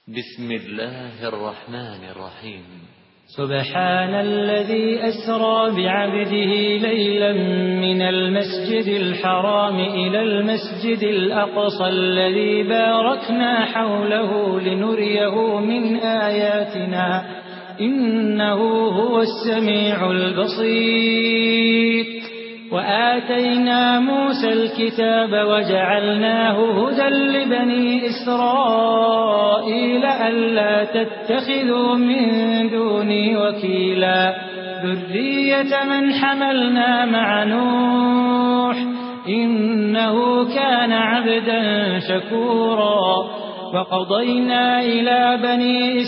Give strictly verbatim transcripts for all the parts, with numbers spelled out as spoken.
بسم الله الرحمن الرحيم. سبحان الذي أسرى بعبده ليلا من المسجد الحرام إلى المسجد الأقصى الذي باركنا حوله لنريه من آياتنا إنه هو السميع البصير. وآتينا موسى الكتاب وجعلناه هدى لبني إسرائيل ألا تتخذوا من دوني وكيلا ذرية من حملنا مع نوح إنه كان عبدا شكورا. وقضينا إلى بني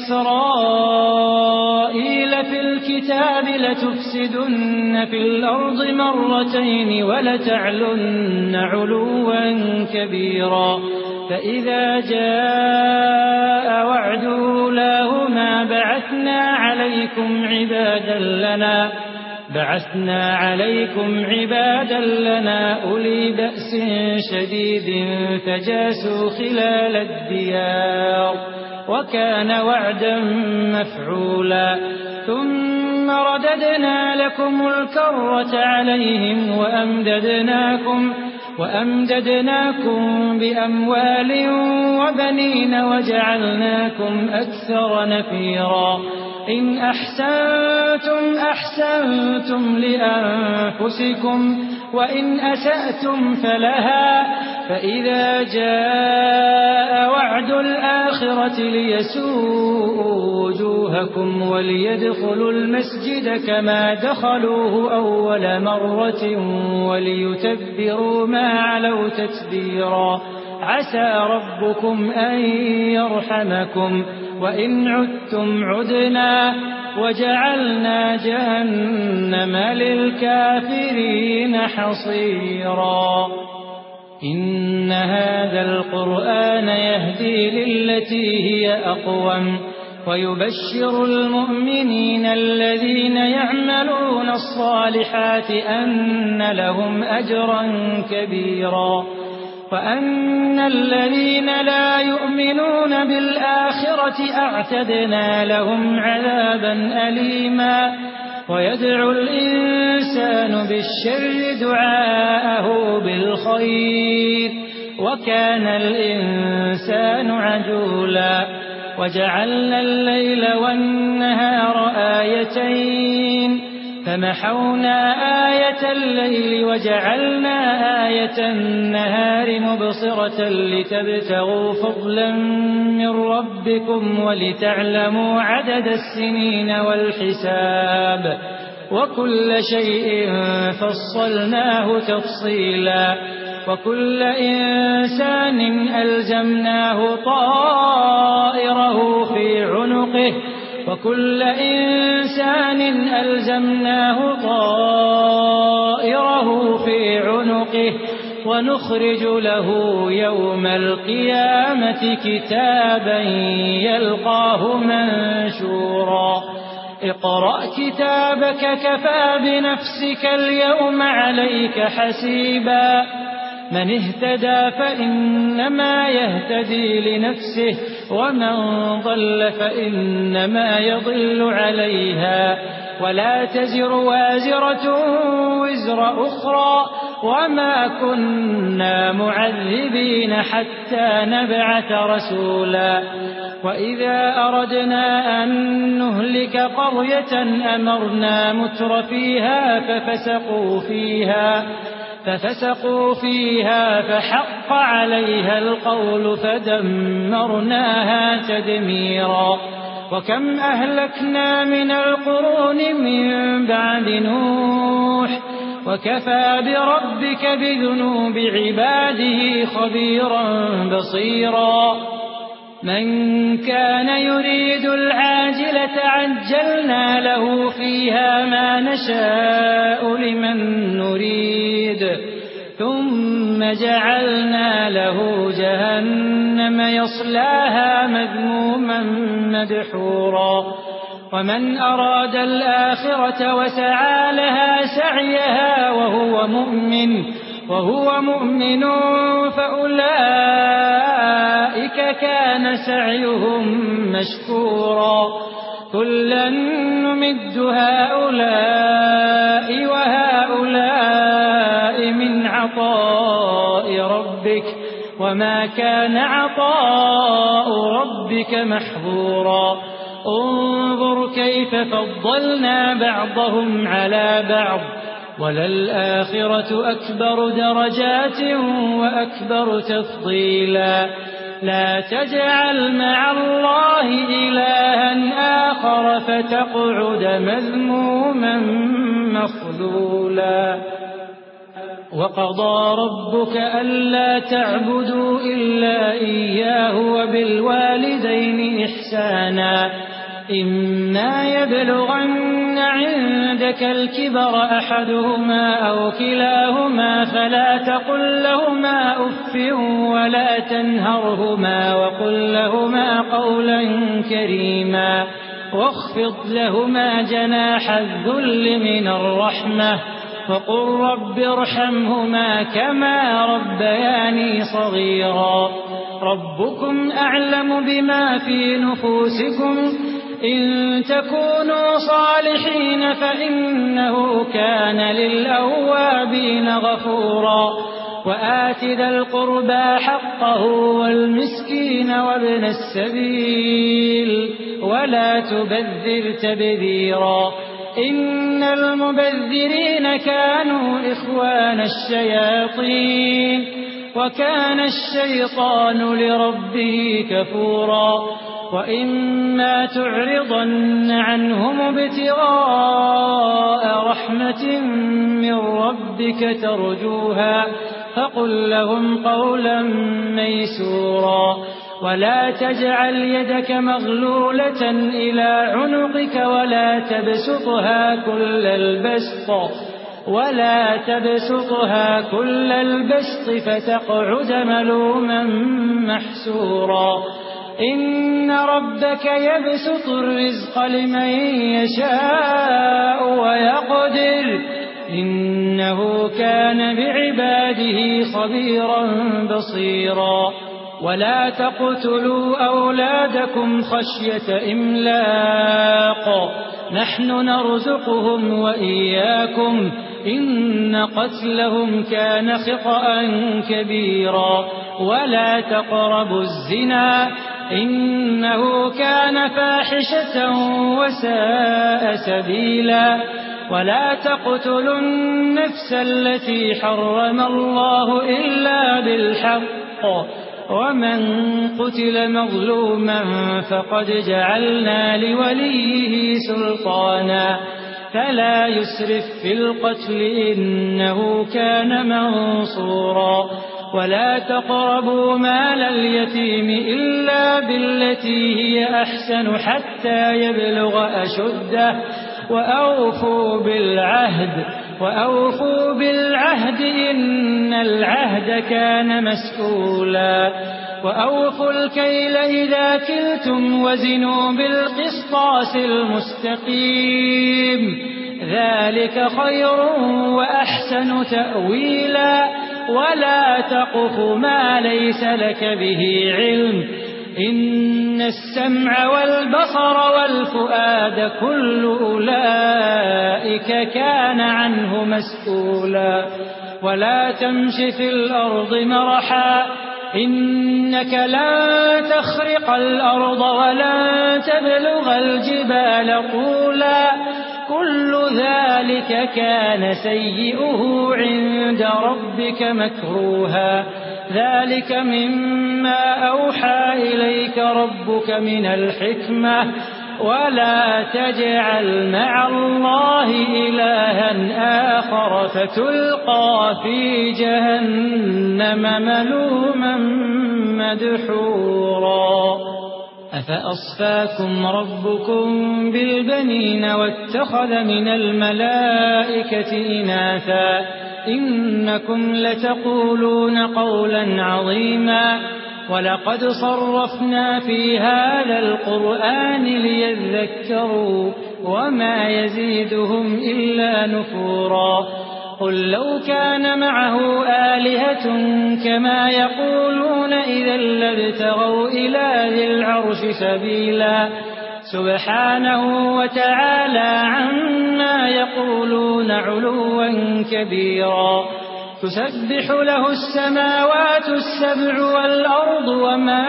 إسرائيل في الكتاب لتفسدن في الأرض مرتين ولتعلن علوا كبيرا. فإذا جاء وعد أولاهما بعثنا عليكم عبادا لنا بعثنا عليكم عبادا لنا أولي بأس شديد فجاسوا خلال الديار وكان وعدا مفعولا. ثم رددنا لكم الكرة عليهم وأمددناكم وأمددناكم بأموال وبنين وجعلناكم أكثر نفيرا. إن أحسنتم أحسنتم لأنفسكم وإن أسأتم فلها. فإذا جاء وعد الآخرة ليسوءوا وجوهكم وليدخلوا المسجد كما دخلوه أول مرة وليتبروا ما علوا تتبيرا. عسى ربكم أن يرحمكم وإن عدتم عدنا وجعلنا جهنم للكافرين حصيرا. إن هذا القرآن يهدي للتي هي أقوم ويبشر المؤمنين الذين يعملون الصالحات أن لهم أجرا كبيرا وأن الذين لا يؤمنون بالآخرة أعتدنا لهم عذابا أليما. ويدعو الإنسان بالشر دعاءه بالخير وكان الإنسان عجولا. وجعلنا الليل والنهار آيتين فمحونا آية الليل وجعلنا آية النهار مبصرة لتبتغوا فضلا من ربكم ولتعلموا عدد السنين والحساب وكل شيء فصلناه تفصيلا. وكل إنسان ألزمناه طائره في عنقه وكل إنسان ألزمناه طائره في عنقه ونخرج له يوم القيامة كتابا يلقاه منشورا. اقرأ كتابك كفى بنفسك اليوم عليك حسيبا. من اهتدى فإنما يهتدي لنفسه ومن ضل فإنما يضل عليها ولا تزر وازرة وزر أخرى وما كنا معذبين حتى نبعث رسولا. وإذا أردنا أن نهلك قرية أمرنا متر فيها ففسقوا فيها ففسقوا فيها فحق عليها القول فدمرناها تدميرا. وكم أهلكنا من القرون من بعد نوح وكفى بربك بذنوب عباده خبيرا بصيرا. من كان يريد العاجلة عجلنا له فيها ما نشاء لمن نريد ثم جعلنا له جهنم يصلاها مذموما مدحورا. ومن أراد الآخرة وسعى لها سعيها وهو مؤمن وهو مؤمن فأولئك كان سعيهم مشكورا كلا نمد هؤلاء وهؤلاء من عطاء ربك وما كان عطاء ربك محظورا انظر كيف فضلنا بعضهم على بعض وللآخرة أكبر درجات وأكبر تفضيلا لا تجعل مع الله إلها آخر فتقعد مذموما مخذولا وقضى ربك ألا تعبدوا إلا إياه وبالوالدين إحسانا إما يبلغن عندك الكبر أحدهما أو كلاهما فلا تقل لهما أف ولا تنهرهما وقل لهما قولا كريما واخفض لهما جناح الذل من الرحمة وقل رب ارحمهما كما ربياني صغيرا ربكم أعلم بما في نفوسكم إن تكونوا صالحين فإنه كان للأوابين غفورا وآت ذا القربى حقه والمسكين وابن السبيل ولا تبذر تبذيرا إن المبذرين كانوا إخوان الشياطين وكان الشيطان لربه كفورا وإما تعرضن عنهم ابتغاء رحمة من ربك ترجوها فقل لهم قولا ميسورا ولا تجعل يدك مغلولة إلى عنقك ولا تبسطها كل البسط ولا تبسطها كل البسط فتقعد ملوما محسورا إن ربك يبسط الرزق لمن يشاء ويقدر إنه كان بعباده خبيرا بصيرا ولا تقتلوا أولادكم خشية إملاق نحن نرزقهم وإياكم إن قتلهم كان خطأ كبيرا ولا تقربوا الزنا إنه كان فاحشة وساء سبيلا ولا تقتلوا النفس التي حرم الله إلا بالحق ومن قتل مظلوما فقد جعلنا لوليه سلطانا فلا يسرف في القتل إنه كان منصورا ولا تقربوا مال اليتيم إلا بالتي هي أحسن حتى يبلغ أشده وأوفوا بالعهد وأوفوا بالعهد إن العهد كان مسؤولا وأوفوا الكيل إذا كلتم وزنوا بالقسطاس المستقيم ذلك خير وأحسن تأويلا ولا تقف ما ليس لك به علم إن السمع والبصر والفؤاد كل أولئك كان عنه مسؤولا ولا تمش في الأرض مرحا إنك لن تخرق الأرض ولن تبلغ الجبال طولا كل ذلك كان سيئه عند ربك مكروها ذلك مما أوحى إليك ربك من الحكمة ولا تجعل مع الله إلها آخر فتلقى في جهنم ملوما مدحورا أفأصفاكم ربكم بالبنين واتخذ من الملائكة إناثا إنكم لتقولون قولا عظيما ولقد صرفنا في هذا القرآن ليذكروا وما يزيدهم إلا نفورا قل لو كان معه آلهة كما يقولون إذا لابتغوا إلى ذي العرش سبيلا سبحانه وتعالى عما يقولون علوا كبيرا تسبح له السماوات السبع والأرض ومن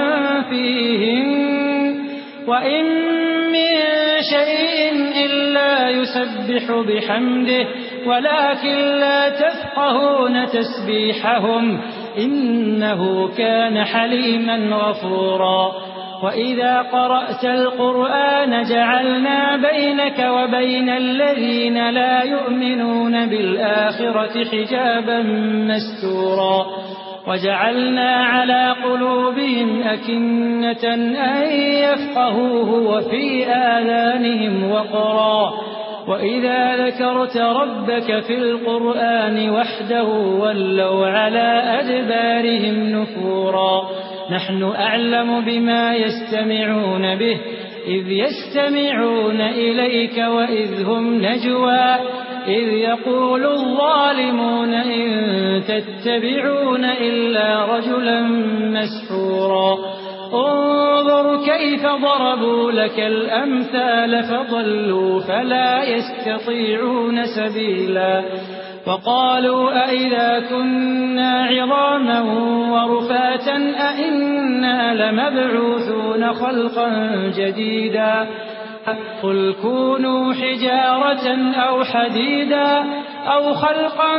فيهن وإن من شيء إلا يسبح بحمده ولكن لا تفقهون تسبيحهم إنه كان حليما غفورا وإذا قرأت القرآن جعلنا بينك وبين الذين لا يؤمنون بالآخرة حجابا مستورا وجعلنا على قلوبهم أكنة أن يفقهوه وفي آذانهم وقرا وإذا ذكرت ربك في القرآن وحده ولوا على أدبارهم نفورا نحن أعلم بما يستمعون به إذ يستمعون إليك وإذ هم نجوى إذ يقول الظالمون إن تتبعون إلا رجلا مسحورا انظر كيف ضربوا لك الأمثال فضلوا فلا يستطيعون سبيلا وقالوا أئذا كنا عظاما ورفاتا أئنا لمبعوثون خلقا جديدا قل كونوا حجارة أو حديدا أو خلقا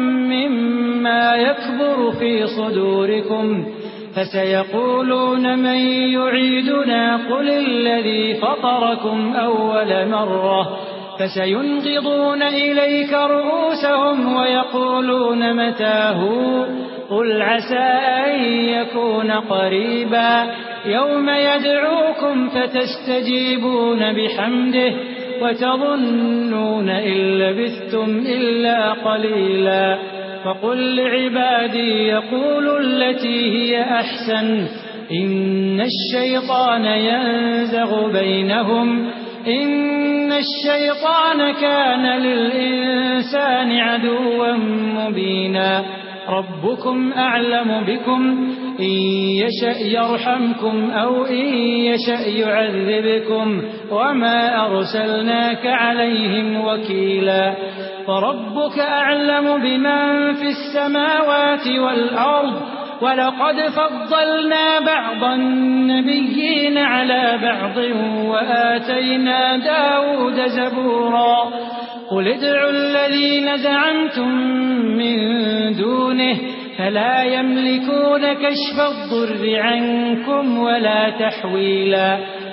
مما يكبر في صدوركم فسيقولون من يعيدنا قل الذي فطركم أول مرة فسينغضون إليك رؤوسهم ويقولون متاه قل عسى أن يكون قريبا يوم يدعوكم فتستجيبون بحمده وتظنون إن لبثتم إلا قليلا فقل لعبادي يقولوا التي هي أحسن إن الشيطان ينزغ بينهم إن الشيطان كان للإنسان عدوا مبينا ربكم أعلم بكم إن يشأ يرحمكم أو إن يشأ يعذبكم وما أرسلناك عليهم وكيلا فربك أعلم بمن في السماوات والأرض ولقد فضلنا بعض النبيين على بعض وآتينا داود زبورا قل ادعوا الذين زعمتم من دونه فلا يملكون كشف الضر عنكم ولا تحويلا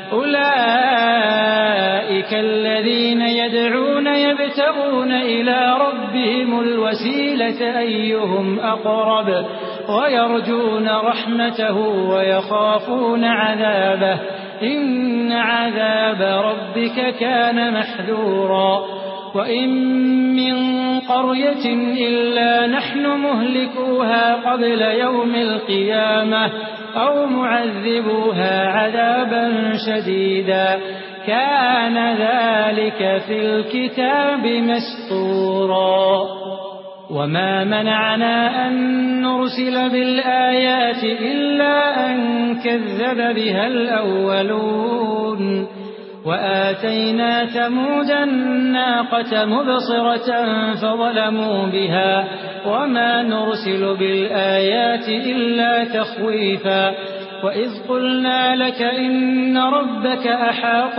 أولئك الذين يدعون يبتغون إلى ربهم الوسيلة أيهم أقرب ويرجون رحمته ويخافون عذابه إن عذاب ربك كان محذورا وإن من قرية إلا نحن مهلكوها قبل يوم القيامة أو معذبوها عذابا شديدا كان ذلك في الكتاب مسطورا وما منعنا أن نرسل بالآيات إلا أن كذب بها الأولون وآتينا ثمود الناقة مبصرة فظلموا بها وما نرسل بالآيات إلا تخويفا وإذ قلنا لك إن ربك أحاط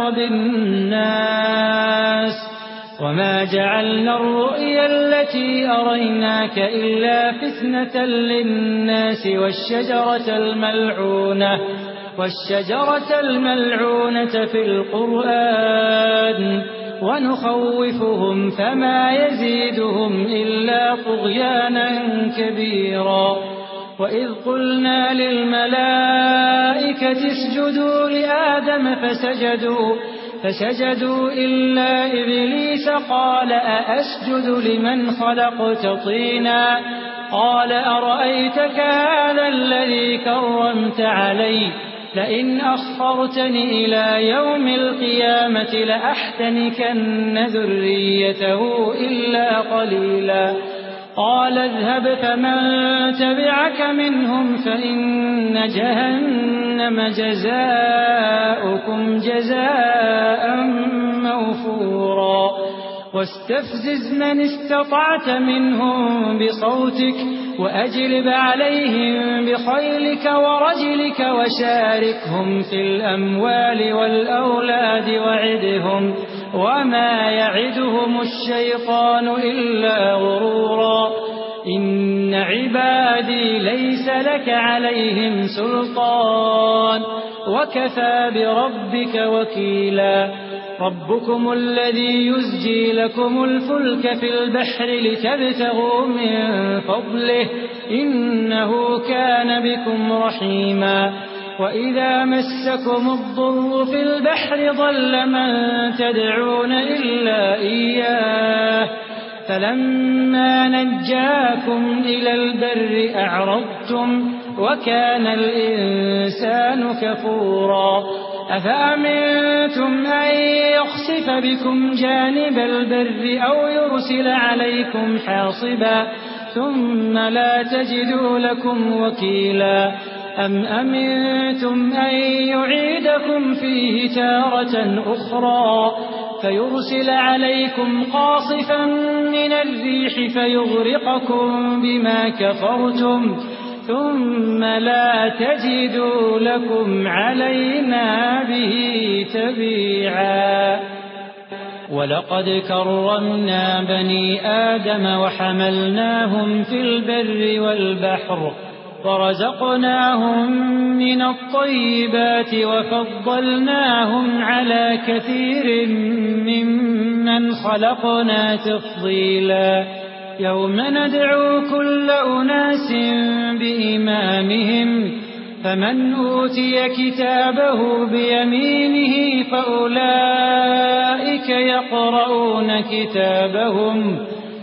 بالناس وما جعلنا الرؤيا التي أريناك إلا فتنة للناس والشجرة الملعونة والشجرة الملعونة في القرآن ونخوفهم فما يزيدهم إلا طغيانا كبيرا وإذ قلنا للملائكة اسجدوا لآدم فسجدوا فسجدوا إلا إبليس قال أأسجد لمن خلقت طينا قال أرأيتك هذا الذي كرمت علي لئن أخرتني إلى يوم القيامة لأحتنكن ذريته إلا قليلا قال اذهب فمن تبعك منهم فإن جهنم جزاؤكم جزاء موفورا واستفزز من استطعت منهم بصوتك وأجلب عليهم بخيلك ورجلك وشاركهم في الأموال والأولاد وعدهم وما يعدهم الشيطان إلا غرورا إن عبادي ليس لك عليهم سلطان وكفى بربك وكيلا ربكم الذي يزجي لكم الفلك في البحر لتبتغوا من فضله إنه كان بكم رحيما وإذا مسكم الضر في البحر ضل من تدعون إلا إياه فلما نجاكم إلى البر أعرضتم وكان الإنسان كفورا أفأمنتم أن يخسف بكم جانب البر أو يرسل عليكم حاصبا ثم لا تجدوا لكم وكيلا أم أمنتم أن يعيدكم فيه تارة أخرى فيرسل عليكم قاصفا من الريح فيغرقكم بما كفرتم ثم لا تجدوا لكم علينا به تبيعا ولقد كرمنا بني آدم وحملناهم في البر والبحر ورزقناهم من الطيبات وفضلناهم على كثير ممن خلقنا تفضيلا يوم ندعو كل أناس بإمامهم فمن أوتي كتابه بيمينه فأولئك يقرؤون كتابهم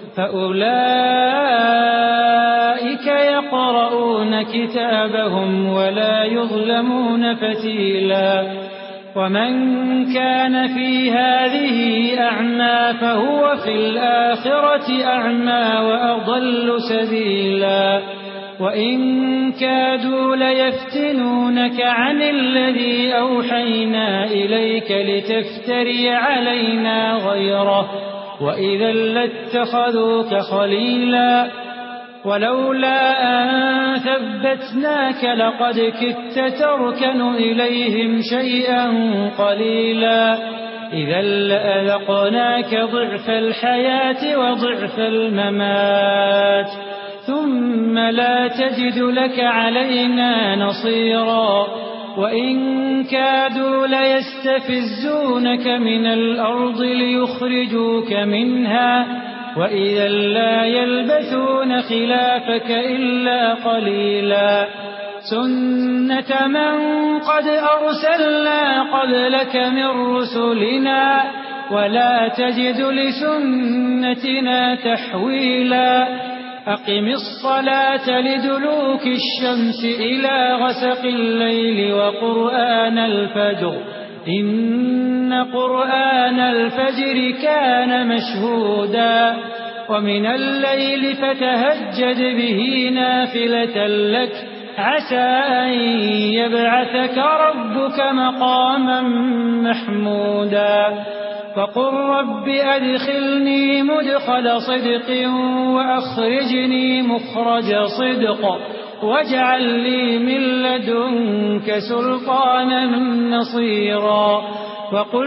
فأولئك يقرؤون كتابهم ولا يظلمون فتيلا ومن كان في هذه أعمى فهو في الآخرة أعمى وأضل سبيلا وإن كادوا ليفتنونك عن الذي أوحينا إليك لتفتري علينا غيره وإذا لاتخذوك خليلا ولولا أن ثبتناك لقد كدت تركن إليهم شيئا قليلا إذا لأذقناك ضعف الحياة وضعف الممات ثم لا تجد لك علينا نصيرا وإن كادوا ليستفزونك من الأرض ليخرجوك منها وإذا لا يلبثون خلافك إلا قليلا سنة من قد أرسلنا قبلك من رسلنا ولا تجد لسنتنا تحويلا أقم الصلاة لدلوك الشمس إلى غسق الليل وقرآن الفجر إن قرآن الفجر كان مشهودا ومن الليل فتهجد به نافلة لك عسى أن يبعثك ربك مقاما محمودا فقل رب أدخلني مدخل صدق وأخرجني مخرج صدق واجعل لي من لدنك سلطانا نصيرا وقل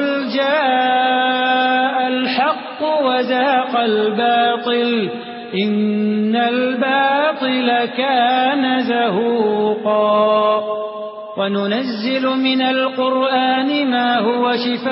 جاء الحق وزاق الباطل إن الباطل كان زهوقا وننزل من القرآن ما هو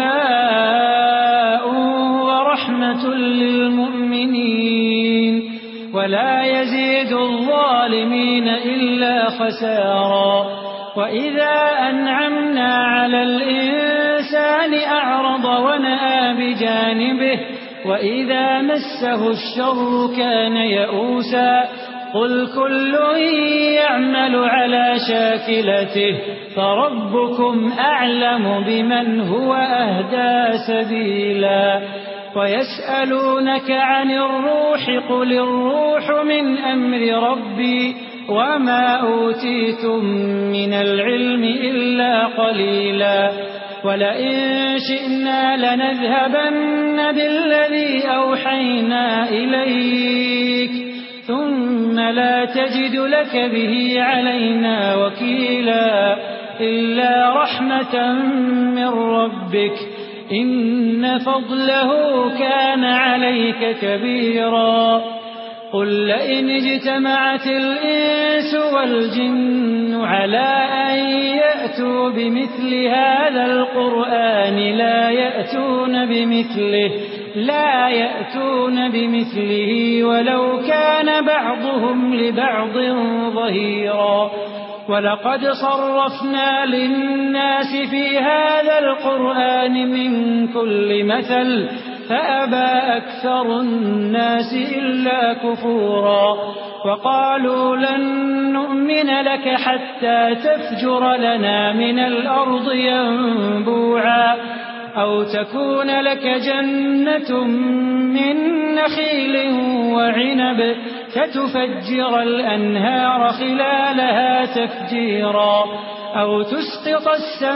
شفاء ورحمة للمؤمنين ولا يزيد الظالمين إلا خسارا وإذا أنعمنا على الإنسان أعرض ونأى بجانبه وإذا مسه الشر كان يئوسا قل كل يعمل على شاكلته فربكم أعلم بمن هو أهدى سبيلا ويسألونك عن الروح قل الروح من أمر ربي وما أوتيتم من العلم إلا قليلا ولئن شئنا لنذهبن بالذي أوحينا إليك ثم لا تجد لك به علينا وكيلا إلا رحمة من ربك إن فضله كان عليك كبيرا قل لئن اجتمعت الإنس والجن على أن يأتوا بمثل هذا القرآن لا يأتون بمثله لا يأتون بمثله ولو كان بعضهم لبعض ظهيرا ولقد صرفنا للناس في هذا القرآن من كل مثل فأبى أكثر الناس إلا كفورا وقالوا لن نؤمن لك حتى تفجر لنا من الأرض ينبوعا أو تكون لك جنة من نخيل وعنب فتفجر الأنهار خلالها تفجيرا أو تسقط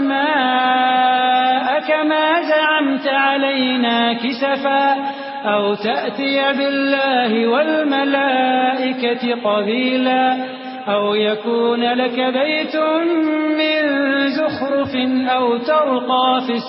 السماء كما زعمت علينا كسفا أو تأتي بالله والملائكة قبيلا أو يكون لك بيت من زخرف أو ترقى في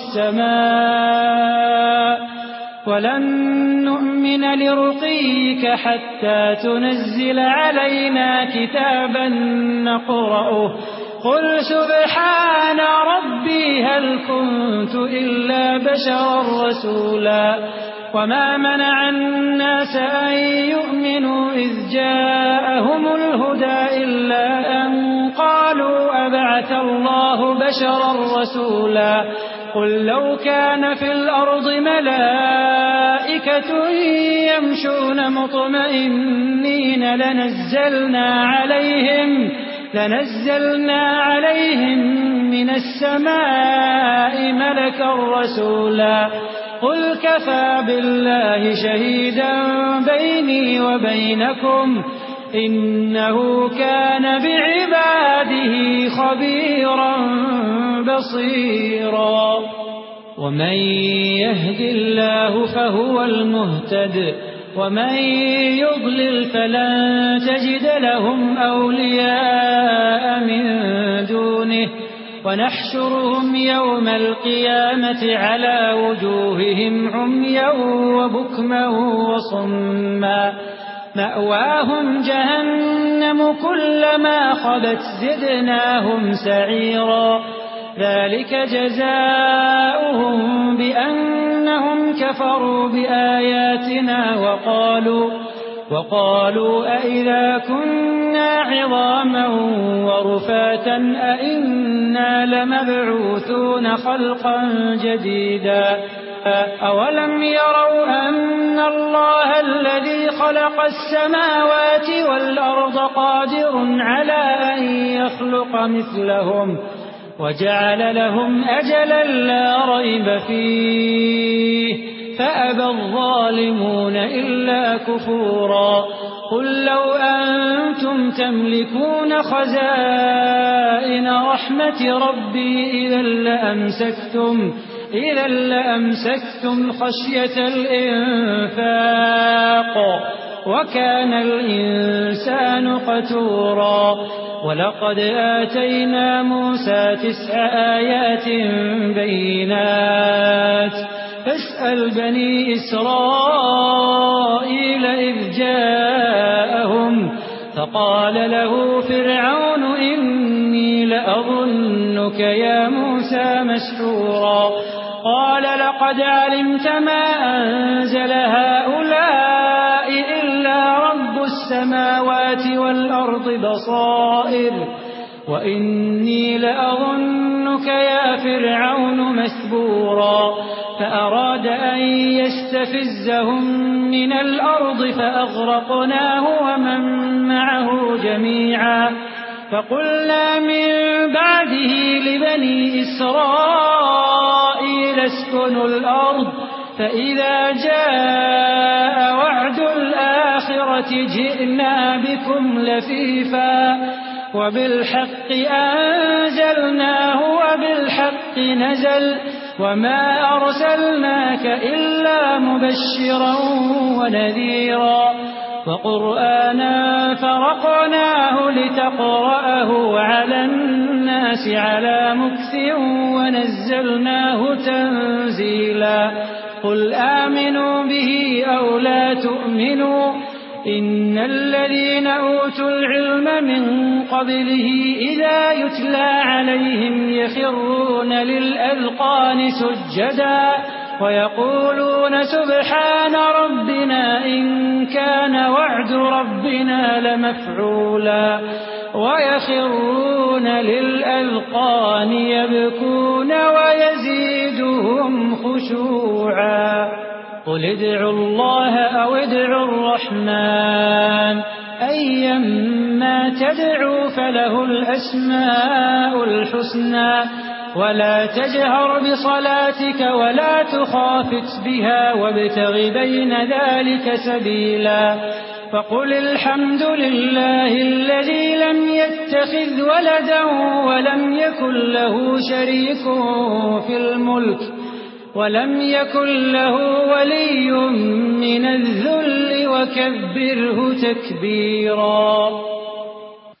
السماء ولن نؤمن لرقيك حتى تنزل علينا كتابا نقرأه قل سبحان ربي هل كنت إلا بشرا رسولا وما منع الناس أن يؤمنوا إذ جاءهم الهدى إلا أن قالوا أبعث الله بشرا رسولا قل لو كان في الأرض ملائكة يمشون مطمئنين لنزلنا عليهم لنزلنا عليهم من السماء ملكا رسولا قل كفى بالله شهيدا بيني وبينكم إنه كان بعباده خبيرا بصيرا ومن يهد الله فهو المهتد ومن يضلل فلن تجد لهم أولياء من دونه ونحشرهم يوم القيامة على وجوههم عميا وبكما وصما مأواهم جهنم كلما خبت زدناهم سعيرا ذلك جزاؤهم بأنهم كفروا بآياتنا وقالوا وقالوا أئذا كنا عظاما ورفاتا أئنا لمبعوثون خلقا جديدا أولم يروا أن الله الذي خلق السماوات والأرض قادر على أن يخلق مثلهم وجعل لهم أجلا لا ريب فيه فأبى الظالمون إلا كفورا قل لو أنتم تملكون خزائن رحمة ربي إذا لأمسكتم إذا لأمسكتم خشية الإنفاق وكان الإنسان قتورا ولقد آتينا موسى تسع آيات بينات فاسأل بني إسرائيل إذ جاءهم فقال له فرعون إني لأظنك يا موسى مسحورا قال لقد علمت ما أنزل هؤلاء إلا رب السماوات والأرض بصائر وإني لأظنك يا فرعون مثبورا فأراد أن يستفزهم من الأرض فأغرقناه ومن معه جميعا فقلنا من بعده لبني إسرائيل اسكنوا الأرض فإذا جاء وعد الآخرة جئنا بكم لفيفا وبالحق أنزلناه وبالحق نزل وما أرسلناك إلا مبشرا ونذيرا وقرآنا فرقناه لتقرأه على الناس على مكث ونزلناه تنزيلا قل آمنوا به أو لا تؤمنوا إن الذين أوتوا العلم من قبله إذا يتلى عليهم يخرون للأذقان سجدا ويقولون سبحان ربنا إن كان وعد ربنا لمفعولا ويخرون للأذقان يبكون ويزيدهم خشوعا قل ادعوا الله أو ادعوا الرحمن أيما تدعوا فله الأسماء الحسنى ولا تجهر بصلاتك ولا تخافت بها وابتغ بين ذلك سبيلا فقل الحمد لله الذي لم يتخذ ولدا ولم يكن له شريك في الملك ولم يكن له ولي من الذل وكبره تكبيرا.